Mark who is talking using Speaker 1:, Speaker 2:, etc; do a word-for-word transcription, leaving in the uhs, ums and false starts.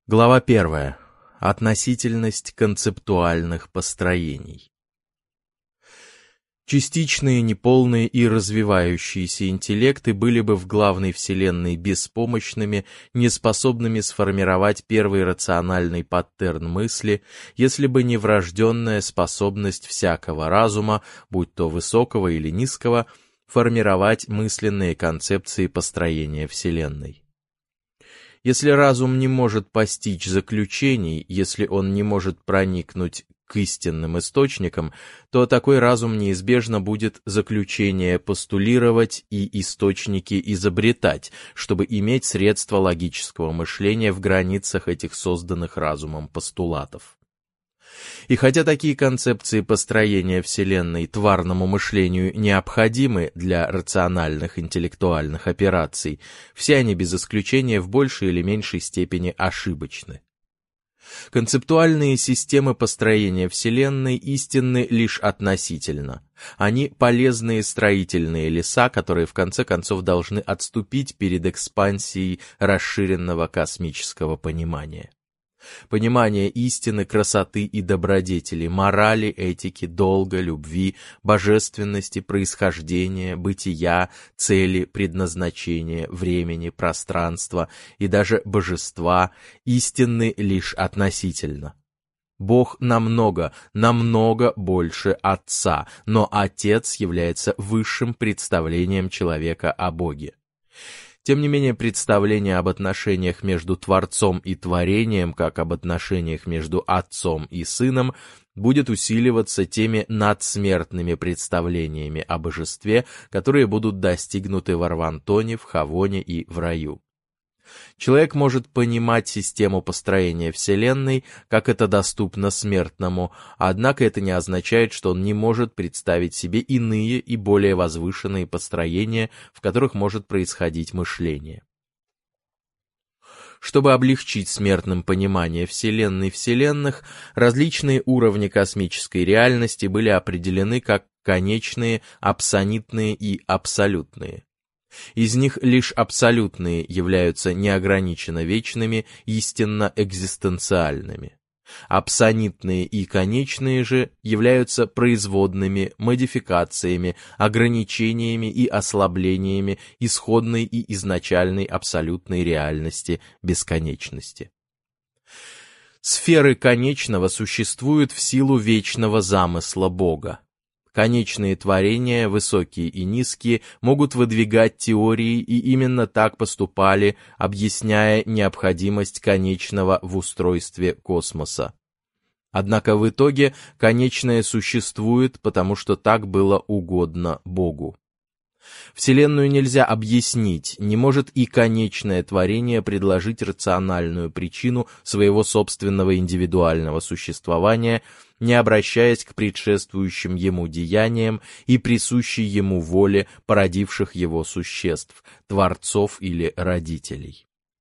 Speaker 1: Глава первая. Относительность концептуальных построений. Частичные, неполные и развивающиеся интеллекты были бы в главной Вселенной беспомощными, неспособными сформировать первый рациональный паттерн мысли, если бы не врожденная способность всякого разума, будь то высокого или низкого, формировать мысленные концепции построения Вселенной. Если разум не может постичь заключений, если он не может проникнуть к истинным источникам, то такой разум неизбежно будет заключения постулировать и источники изобретать, чтобы иметь средства логического мышления в границах этих созданных разумом постулатов. И хотя такие концепции построения Вселенной тварному мышлению необходимы для рациональных интеллектуальных операций, все они без исключения в большей или меньшей степени ошибочны. Концептуальные системы построения Вселенной истинны лишь относительно. Они полезные строительные леса, которые в конце концов должны отступить перед экспансией расширенного космического понимания. Понимание истины, красоты и добродетели, морали, этики, долга, любви, божественности, происхождения, бытия, цели, предназначения, времени, пространства и даже божества истинны лишь относительно. Бог намного, намного больше Отца, но Отец является высшим представлением человека о Боге. Тем не менее, представление об отношениях между Творцом и Творением, как об отношениях между Отцом и Сыном, будет усиливаться теми надсмертными представлениями о божестве, которые будут достигнуты в Арвантоне, в Хавоне и в раю. Человек может понимать систему построения Вселенной, как это доступно смертному, однако это не означает, что он не может представить себе иные и более возвышенные построения, в которых может происходить мышление. Чтобы облегчить смертным понимание Вселенной вселенных, различные уровни космической реальности были определены как конечные, абсонитные и абсолютные. Из них лишь абсолютные являются неограниченно вечными, истинно экзистенциальными. Абсонитные и конечные же являются производными, модификациями, ограничениями и ослаблениями исходной и изначальной абсолютной реальности бесконечности. Сферы конечного существуют в силу вечного замысла Бога. Конечные творения, высокие и низкие, могут выдвигать теории, и именно так поступали, объясняя необходимость конечного в устройстве космоса. Однако в итоге конечное существует, потому что так было угодно Богу. Вселенную нельзя объяснить, не может и конечное творение предложить рациональную причину своего собственного индивидуального существования, не обращаясь к предшествующим ему деяниям и присущей ему воле породивших его существ, творцов или родителей.